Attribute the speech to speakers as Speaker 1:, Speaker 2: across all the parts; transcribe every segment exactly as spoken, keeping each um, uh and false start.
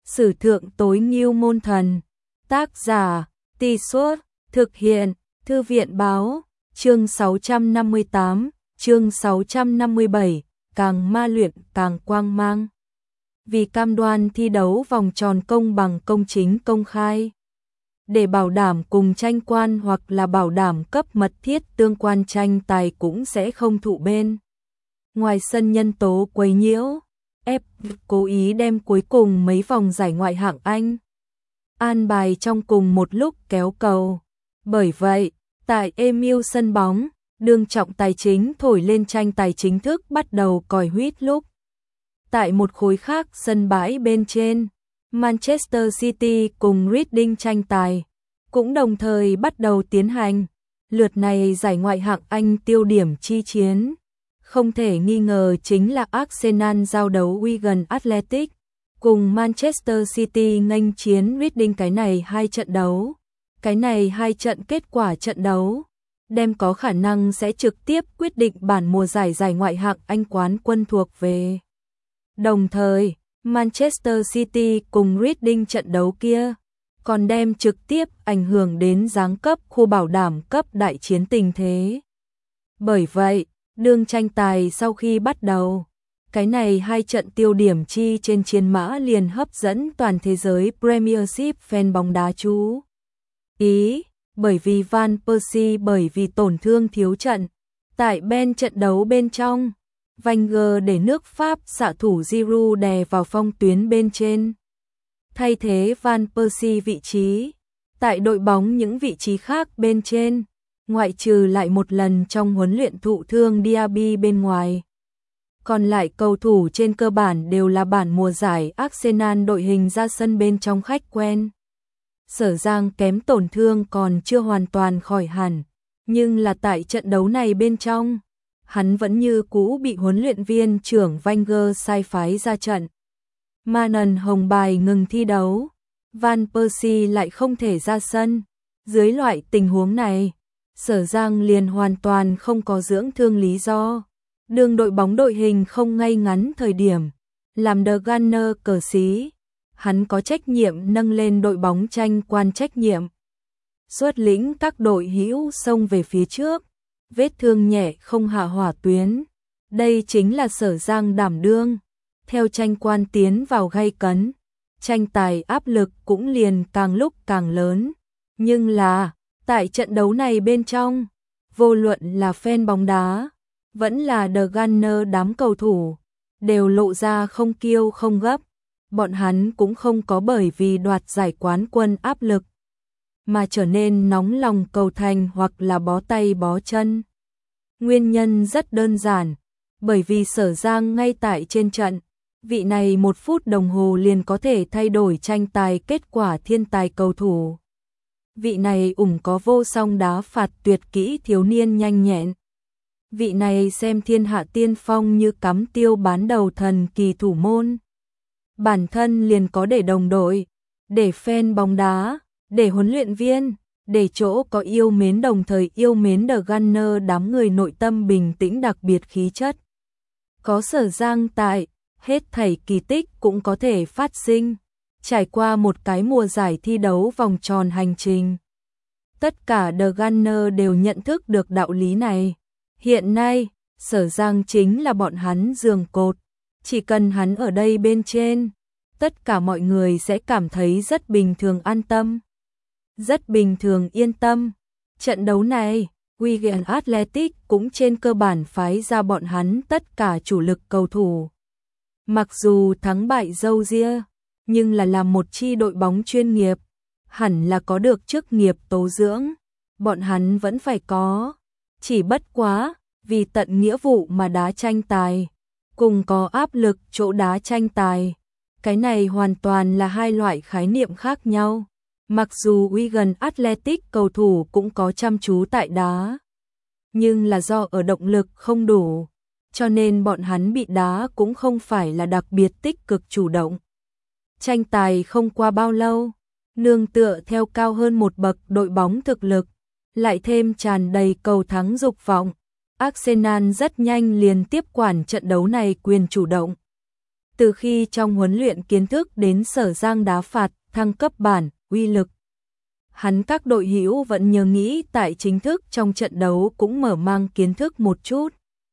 Speaker 1: Sử thượng tối ngưu môn thần. Tác giả, Tì Suốt, thực hiện, Thư viện báo, chương sáu trăm năm mươi tám, chương sáu trăm năm mươi bảy, càng ma luyện càng quang mang. Vì cam đoan thi đấu vòng tròn công bằng công chính công khai. Để bảo đảm cùng tranh quan hoặc là bảo đảm cấp mật thiết tương quan tranh tài cũng sẽ không thụ bên. Ngoài sân nhân tố quấy nhiễu, ép cố ý đem cuối cùng mấy vòng giải ngoại hạng Anh an bài trong cùng một lúc kéo cầu. Bởi vậy, tại Emirates sân bóng, đương trọng tài chính thổi lên tranh tài chính thức bắt đầu còi huýt lúc. Tại một khối khác sân bãi bên trên, Manchester City cùng Reading tranh tài cũng đồng thời bắt đầu tiến hành. Lượt này giải ngoại hạng Anh tiêu điểm chi chiến không thể nghi ngờ chính là Arsenal giao đấu Wigan Athletic cùng Manchester City nghênh chiến Reading. Cái này hai trận đấu, cái này hai trận kết quả trận đấu đem có khả năng sẽ trực tiếp quyết định bản mùa giải giải ngoại hạng Anh quán quân thuộc về. Đồng thời, Manchester City cùng Reading trận đấu kia còn đem trực tiếp ảnh hưởng đến giáng cấp khu bảo đảm cấp đại chiến tình thế. Bởi vậy, đương tranh tài sau khi bắt đầu, cái này hai trận tiêu điểm chi trên chiến mã liền hấp dẫn toàn thế giới Premiership fan bóng đá chú ý, bởi vì Van Persie bởi vì tổn thương thiếu trận. Tại bên trận đấu bên trong, Wenger để nước Pháp xạ thủ Giroud đè vào phong tuyến bên trên, thay thế Van Persie vị trí. Tại đội bóng những vị trí khác bên trên, ngoại trừ lại một lần trong huấn luyện thụ thương Diaby bên ngoài, còn lại cầu thủ trên cơ bản đều là bản mùa giải Arsenal đội hình ra sân bên trong khách quen. Sở Giang kém tổn thương còn chưa hoàn toàn khỏi hẳn, nhưng là tại trận đấu này bên trong, hắn vẫn như cũ bị huấn luyện viên trưởng Wenger sai phái ra trận. Manon hồng bài ngừng thi đấu, Van Persie lại không thể ra sân. Dưới loại tình huống này, Sở Giang liền hoàn toàn không có dưỡng thương lý do. Đường đội bóng đội hình không ngay ngắn thời điểm, làm The Gunner cờ xí, hắn có trách nhiệm nâng lên đội bóng tranh quan trách nhiệm. Xuất lĩnh các đội hữu xông về phía trước, vết thương nhẹ không hạ hỏa tuyến. Đây chính là Sở Giang đảm đương. Theo tranh quan tiến vào gay cấn, tranh tài áp lực cũng liền càng lúc càng lớn. Nhưng là, tại trận đấu này bên trong, vô luận là fan bóng đá, vẫn là The Gunner đám cầu thủ, đều lộ ra không kiêu không gấp. Bọn hắn cũng không có bởi vì đoạt giải quán quân áp lực mà trở nên nóng lòng cầu thành hoặc là bó tay bó chân. Nguyên nhân rất đơn giản, bởi vì Sở Giang ngay tại trên trận, vị này một phút đồng hồ liền có thể thay đổi tranh tài kết quả thiên tài cầu thủ. Vị này ủng có vô song đá phạt tuyệt kỹ thiếu niên nhanh nhẹn. Vị này xem thiên hạ tiên phong như cắm tiêu bán đầu thần kỳ thủ môn. Bản thân liền có để đồng đội, để fan bóng đá, để huấn luyện viên, để chỗ có yêu mến đồng thời yêu mến The Gunner đám người nội tâm bình tĩnh đặc biệt khí chất. Có Sở Giang tại, hết thảy kỳ tích cũng có thể phát sinh. Trải qua một cái mùa giải thi đấu vòng tròn hành trình, tất cả The Gunner đều nhận thức được đạo lý này. Hiện nay, Sở Giang chính là bọn hắn giường cột. Chỉ cần hắn ở đây bên trên, tất cả mọi người sẽ cảm thấy rất bình thường an tâm, rất bình thường yên tâm. Trận đấu này, Wigan Athletic cũng trên cơ bản phái ra bọn hắn tất cả chủ lực cầu thủ. Mặc dù thắng bại râu ria, nhưng là làm một chi đội bóng chuyên nghiệp, hẳn là có được chức nghiệp tố dưỡng, bọn hắn vẫn phải có. Chỉ bất quá, vì tận nghĩa vụ mà đá tranh tài, cùng có áp lực chỗ đá tranh tài. Cái này hoàn toàn là hai loại khái niệm khác nhau. Mặc dù Wigan Athletic cầu thủ cũng có chăm chú tại đá, nhưng là do ở động lực không đủ, cho nên bọn hắn bị đá cũng không phải là đặc biệt tích cực chủ động. Tranh tài không qua bao lâu, nương tựa theo cao hơn một bậc đội bóng thực lực, lại thêm tràn đầy cầu thắng dục vọng, Arsenal rất nhanh liền tiếp quản trận đấu này quyền chủ động. Từ khi trong huấn luyện kiến thức đến Sở Giang đá phạt, thăng cấp bản, uy lực. Hắn các đội hữu vẫn nhớ nghĩ tại chính thức trong trận đấu cũng mở mang kiến thức một chút.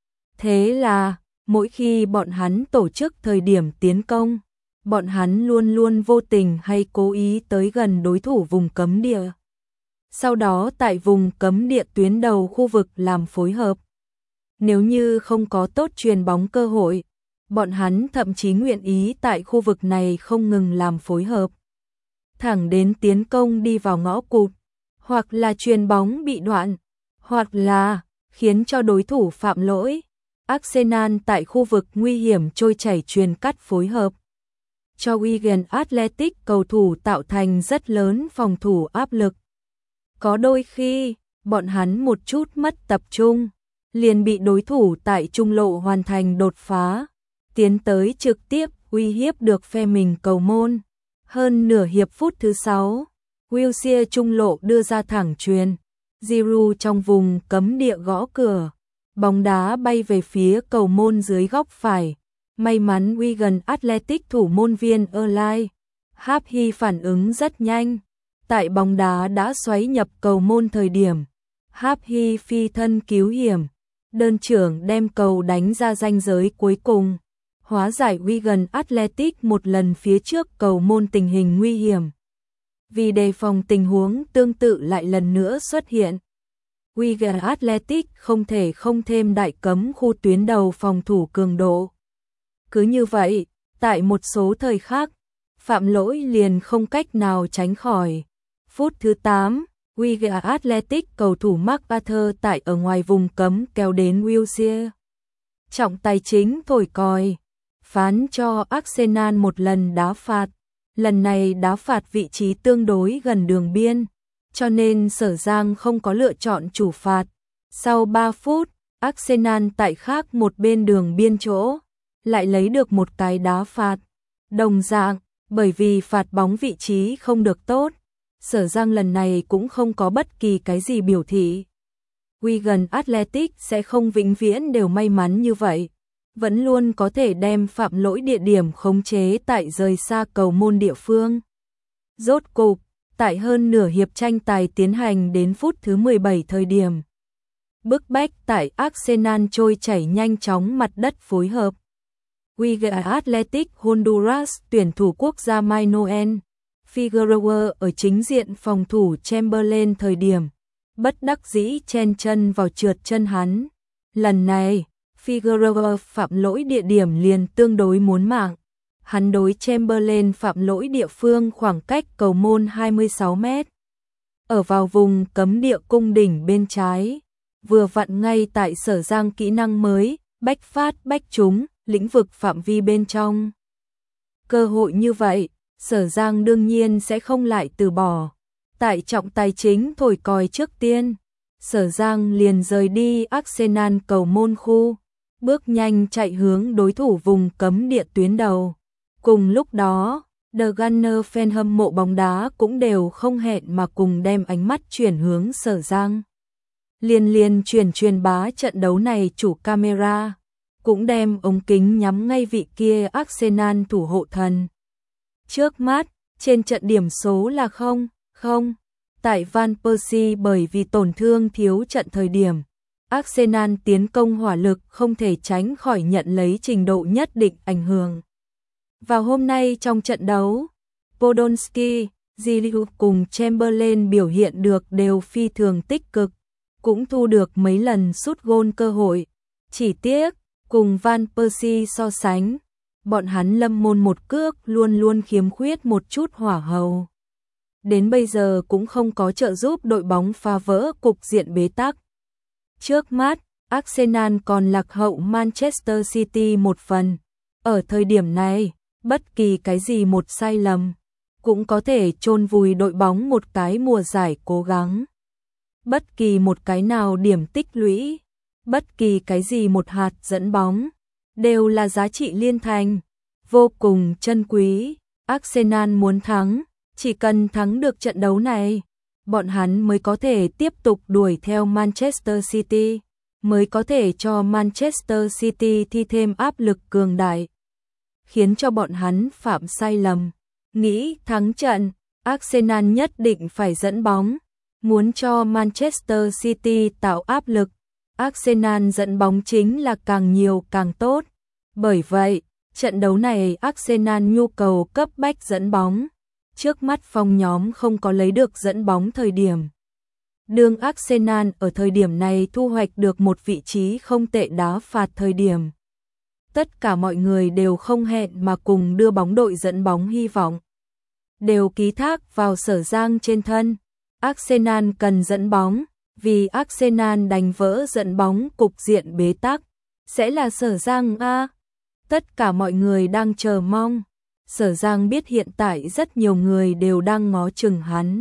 Speaker 1: Thế là, mỗi khi bọn hắn tổ chức thời điểm tiến công, bọn hắn luôn luôn vô tình hay cố ý tới gần đối thủ vùng cấm địa. Sau đó tại vùng cấm địa tuyến đầu khu vực làm phối hợp. Nếu như không có tốt truyền bóng cơ hội, bọn hắn thậm chí nguyện ý tại khu vực này không ngừng làm phối hợp. Thẳng đến tiến công đi vào ngõ cụt, hoặc là truyền bóng bị đoạn, hoặc là khiến cho đối thủ phạm lỗi. Arsenal tại khu vực nguy hiểm trôi chảy truyền cắt phối hợp, cho Wigan Athletic cầu thủ tạo thành rất lớn phòng thủ áp lực. Có đôi khi, bọn hắn một chút mất tập trung, liền bị đối thủ tại trung lộ hoàn thành đột phá, tiến tới trực tiếp uy hiếp được phe mình cầu môn. Hơn nửa hiệp phút thứ sáu, Wilshere trung lộ đưa ra thẳng chuyền, Giroud trong vùng cấm địa gõ cửa, bóng đá bay về phía cầu môn dưới góc phải. May mắn Wigan Athletic thủ môn viên Erlai Haphi phản ứng rất nhanh, tại bóng đá đã xoáy nhập cầu môn thời điểm, Haphi phi thân cứu hiểm, đơn trưởng đem cầu đánh ra ranh giới cuối cùng, hóa giải Wigan Athletic một lần phía trước cầu môn tình hình nguy hiểm. Vì đề phòng tình huống tương tự lại lần nữa xuất hiện, Wigan Athletic không thể không thêm đại cấm khu tuyến đầu phòng thủ cường độ. Cứ như vậy, tại một số thời khác, phạm lỗi liền không cách nào tránh khỏi. Phút thứ tám, Wigan Athletic cầu thủ MacArthur tại ở ngoài vùng cấm kéo đến Wilshere. Trọng tài chính thổi còi, phán cho Arsenal một lần đá phạt. Lần này đá phạt vị trí tương đối gần đường biên, cho nên Sở Giang không có lựa chọn chủ phạt. Sau ba phút, Arsenal tại khác một bên đường biên chỗ, lại lấy được một cái đá phạt. Đồng dạng, bởi vì phạt bóng vị trí không được tốt, Sở Giang lần này cũng không có bất kỳ cái gì biểu thị. Wigan Athletic sẽ không vĩnh viễn đều may mắn như vậy, vẫn luôn có thể đem phạm lỗi địa điểm khống chế tại rời xa cầu môn địa phương. Rốt cục, tại hơn nửa hiệp tranh tài tiến hành đến phút thứ mười bảy thời điểm, bức bách tại Arsenal trôi chảy nhanh chóng mặt đất phối hợp. Wigan Athletic Honduras tuyển thủ quốc gia Manuel Figueroa ở chính diện phòng thủ Chamberlain thời điểm, bất đắc dĩ chen chân vào trượt chân hắn. Lần này, Figueroa phạm lỗi địa điểm liền tương đối muốn mạng. Hắn đối Chamberlain phạm lỗi địa phương khoảng cách cầu môn hai mươi sáu mét. Ở vào vùng cấm địa cung đỉnh bên trái, vừa vặn ngay tại Sở Giang kỹ năng mới, bách phát bách trúng, lĩnh vực phạm vi bên trong. Cơ hội như vậy, Sở Giang đương nhiên sẽ không lại từ bỏ. Tại trọng tài chính thổi còi trước tiên, Sở Giang liền rời đi Arsenal cầu môn khu, bước nhanh chạy hướng đối thủ vùng cấm địa tuyến đầu. Cùng lúc đó, The Gunner fan hâm mộ bóng đá cũng đều không hẹn mà cùng đem ánh mắt chuyển hướng Sở Giang. Liên liên truyền truyền bá trận đấu này chủ camera, cũng đem ống kính nhắm ngay vị kia Arsenal thủ hộ thần. Trước mắt, trên trận điểm số là không, không. Tại Van Persie bởi vì tổn thương thiếu trận thời điểm, Arsenal tiến công hỏa lực không thể tránh khỏi nhận lấy trình độ nhất định ảnh hưởng. Vào hôm nay trong trận đấu, Podolski, Giroud cùng Chamberlain biểu hiện được đều phi thường tích cực, cũng thu được mấy lần sút gôn cơ hội. Chỉ tiếc, cùng Van Persie so sánh, bọn hắn lâm môn một cước luôn luôn khiếm khuyết một chút hỏa hầu. Đến bây giờ cũng không có trợ giúp đội bóng phá vỡ cục diện bế tắc. Trước mắt, Arsenal còn lạc hậu Manchester City một phần. Ở thời điểm này, bất kỳ cái gì một sai lầm cũng có thể chôn vùi đội bóng một cái mùa giải cố gắng. Bất kỳ một cái nào điểm tích lũy, bất kỳ cái gì một hạt dẫn bóng, đều là giá trị liên thành, vô cùng chân quý. Arsenal muốn thắng, chỉ cần thắng được trận đấu này, bọn hắn mới có thể tiếp tục đuổi theo Manchester City, mới có thể cho Manchester City thi thêm áp lực cường đại. khiến cho bọn hắn phạm sai lầm. Nghĩ thắng trận, Arsenal nhất định phải dẫn bóng, muốn cho Manchester City tạo áp lực. Arsenal dẫn bóng chính là càng nhiều càng tốt. Bởi vậy, trận đấu này Arsenal nhu cầu cấp bách dẫn bóng. Trước mắt Phong nhóm không có lấy được dẫn bóng thời điểm. Đường Arsenal ở thời điểm này thu hoạch được một vị trí không tệ đá phạt thời điểm. Tất cả mọi người đều không hẹn mà cùng đưa bóng đội dẫn bóng hy vọng. Đều ký thác vào Sở Giang trên thân. Arsenal cần dẫn bóng, vì Arsenal đánh vỡ dẫn bóng cục diện bế tắc. Sẽ là Sở Giang a. Tất cả mọi người đang chờ mong. Sở Giang biết hiện tại rất nhiều người đều đang ngó chừng hắn.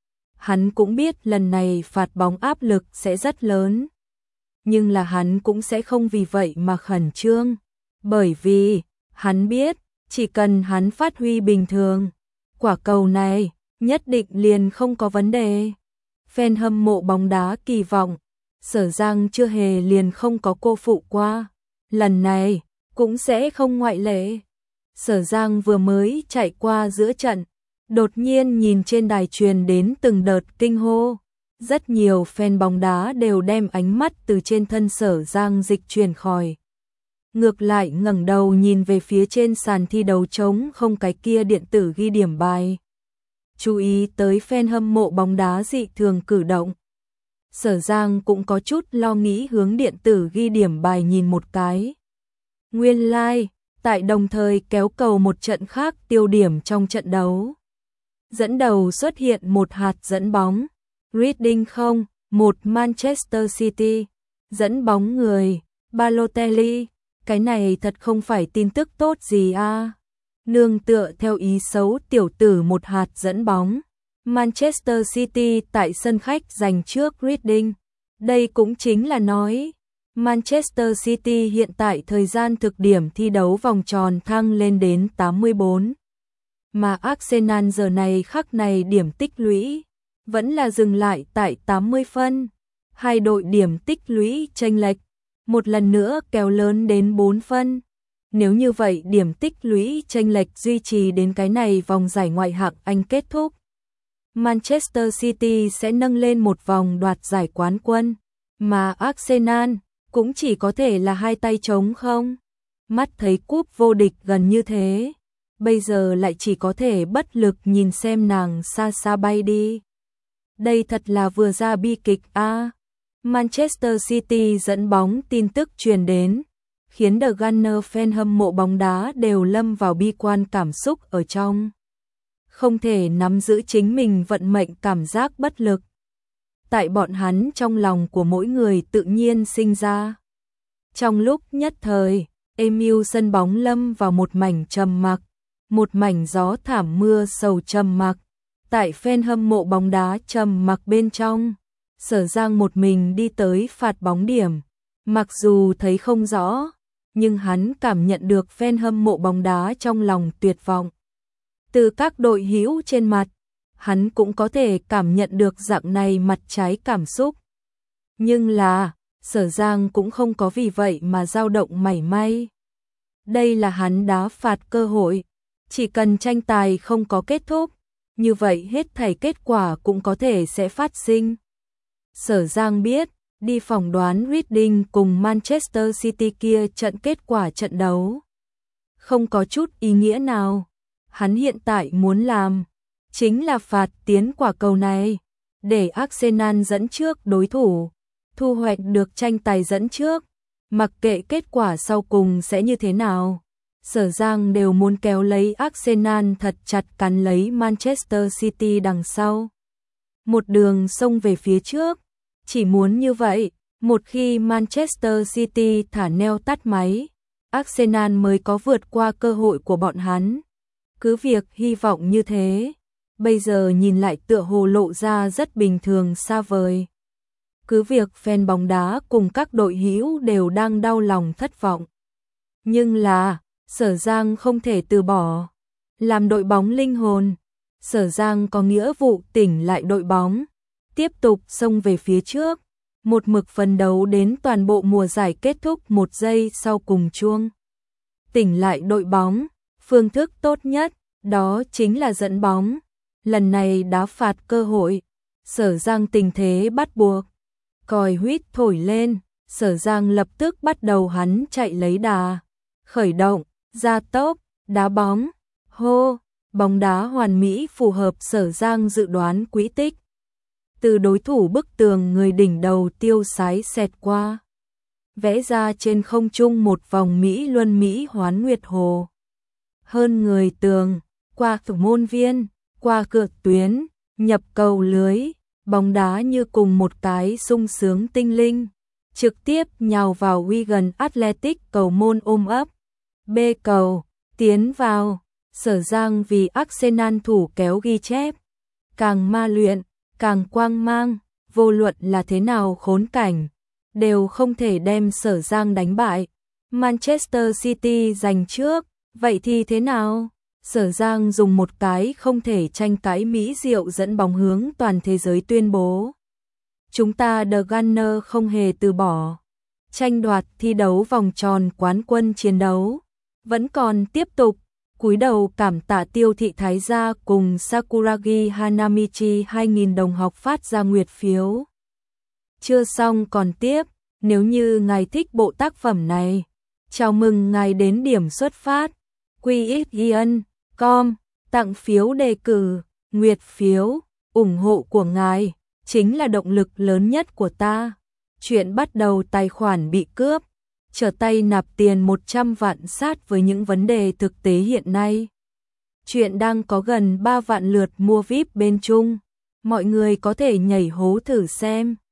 Speaker 1: Hắn cũng biết lần này phạt bóng áp lực sẽ rất lớn. Nhưng là hắn cũng sẽ không vì vậy mà khẩn trương. Bởi vì, hắn biết, chỉ cần hắn phát huy bình thường, quả cầu này nhất định liền không có vấn đề. Fan hâm mộ bóng đá kỳ vọng, Sở Giang chưa hề liền không có cô phụ qua. Lần này, cũng sẽ không ngoại lệ. Sở Giang vừa mới chạy qua giữa trận, đột nhiên nhìn trên đài truyền đến từng đợt kinh hô. Rất nhiều fan bóng đá đều đem ánh mắt từ trên thân Sở Giang dịch chuyển khỏi. Ngược lại ngẩng đầu nhìn về phía trên sàn thi đấu trống không cái kia điện tử ghi điểm bài. Chú ý tới fan hâm mộ bóng đá dị thường cử động. Sở Giang cũng có chút lo nghĩ hướng điện tử ghi điểm bài nhìn một cái. Nguyên lai, like, tại đồng thời kéo cầu một trận khác tiêu điểm trong trận đấu. Dẫn đầu xuất hiện một hạt dẫn bóng. Reading không, một Manchester City. Dẫn bóng người, Balotelli. Cái này thật không phải tin tức tốt gì à. Nương tựa theo ý xấu tiểu tử một hạt dẫn bóng. Manchester City tại sân khách giành trước Reading. Đây cũng chính là nói, Manchester City hiện tại thời gian thực điểm thi đấu vòng tròn thăng lên đến tám mươi bốn. Mà Arsenal giờ này khắc này điểm tích lũy vẫn là dừng lại tại tám mươi phân. Hai đội điểm tích lũy chênh lệch một lần nữa kéo lớn đến bốn phân. Nếu như vậy điểm tích lũy chênh lệch duy trì đến cái này vòng giải ngoại hạng Anh kết thúc, Manchester City sẽ nâng lên một vòng đoạt giải quán quân, mà Arsenal cũng chỉ có thể là hai tay trống không. Mắt thấy cúp vô địch gần như thế, bây giờ lại chỉ có thể bất lực nhìn xem nàng xa xa bay đi. Đây thật là vừa ra bi kịch a. À. Manchester City dẫn bóng tin tức truyền đến, khiến The Gunner fan hâm mộ bóng đá đều lâm vào bi quan cảm xúc ở trong. Không thể nắm giữ chính mình vận mệnh cảm giác bất lực. Tại bọn hắn trong lòng của mỗi người tự nhiên sinh ra. Trong lúc nhất thời, Emil sân bóng lâm vào một mảnh trầm mặc, một mảnh gió thảm mưa sầu trầm mặc. Tại fan hâm mộ bóng đá trầm mặc bên trong, Sở Giang một mình đi tới phạt bóng điểm. Mặc dù thấy không rõ, nhưng hắn cảm nhận được fan hâm mộ bóng đá trong lòng tuyệt vọng. Từ các đội hữu trên mặt, hắn cũng có thể cảm nhận được dạng này mặt trái cảm xúc. Nhưng là, Sở Giang cũng không có vì vậy mà dao động mảy may. Đây là hắn đá phạt cơ hội, chỉ cần tranh tài không có kết thúc, như vậy hết thảy kết quả cũng có thể sẽ phát sinh. Sở Giang biết, đi phỏng đoán Reading cùng Manchester City kia trận kết quả trận đấu không có chút ý nghĩa nào. Hắn hiện tại muốn làm chính là phạt tiến quả cầu này, để Arsenal dẫn trước đối thủ, thu hoạch được tranh tài dẫn trước, mặc kệ kết quả sau cùng sẽ như thế nào. Sở Giang đều muốn kéo lấy Arsenal thật chặt cắn lấy Manchester City đằng sau. Một đường xông về phía trước, chỉ muốn như vậy, một khi Manchester City thả neo tắt máy, Arsenal mới có vượt qua cơ hội của bọn hắn. Cứ việc hy vọng như thế, bây giờ nhìn lại tựa hồ lộ ra rất bình thường xa vời. Cứ việc fan bóng đá cùng các đội hữu đều đang đau lòng thất vọng. Nhưng là, Sở Giang không thể từ bỏ. Làm đội bóng linh hồn, Sở Giang có nghĩa vụ tỉnh lại đội bóng, tiếp tục xông về phía trước, một mực phấn đấu đến toàn bộ mùa giải kết thúc một giây sau cùng chuông tỉnh lại đội bóng, phương thức tốt nhất, đó chính là dẫn bóng. Lần này đá phạt cơ hội, Sở Giang tình thế bắt buộc. Còi huýt thổi lên, Sở Giang lập tức bắt đầu hắn chạy lấy đà. Khởi động, gia tốc, đá bóng, hô, bóng đá hoàn mỹ phù hợp Sở Giang dự đoán quỹ tích. Từ đối thủ bức tường người đỉnh đầu tiêu sái xẹt qua. Vẽ ra trên không trung một vòng Mỹ Luân Mỹ Hoán Nguyệt Hồ. Hơn người tường, qua thủ môn viên, qua cửa tuyến, nhập cầu lưới, bóng đá như cùng một cái sung sướng tinh linh, trực tiếp nhào vào Wigan Athletic cầu môn ôm ấp. B cầu, tiến vào, Sở Giang vì Arsenal thủ kéo ghi chép. Càng ma luyện, càng quang mang, vô luận là thế nào khốn cảnh, đều không thể đem Sở Giang đánh bại. Manchester City giành trước, vậy thì thế nào? Sở Giang dùng một cái không thể tranh cãi mỹ diệu dẫn bóng hướng toàn thế giới tuyên bố. Chúng ta The Gunners không hề từ bỏ. Tranh đoạt thi đấu vòng tròn quán quân chiến đấu vẫn còn tiếp tục. Cúi đầu cảm tạ Tiêu Thị Thái Gia cùng Sakuragi Hanamichi hai nghìn đồng học phát ra nguyệt phiếu. Chưa xong còn tiếp, nếu như ngài thích bộ tác phẩm này, chào mừng ngài đến điểm xuất phát. quy ích ian chấm com, tặng phiếu đề cử, nguyệt phiếu, ủng hộ của ngài, chính là động lực lớn nhất của ta. Chuyện bắt đầu tài khoản bị cướp. Trở tay nạp tiền một trăm vạn sát với những vấn đề thực tế hiện nay. Chuyện đang có gần ba vạn lượt mua vi ai pi bên Trung. Mọi người có thể nhảy hố thử xem.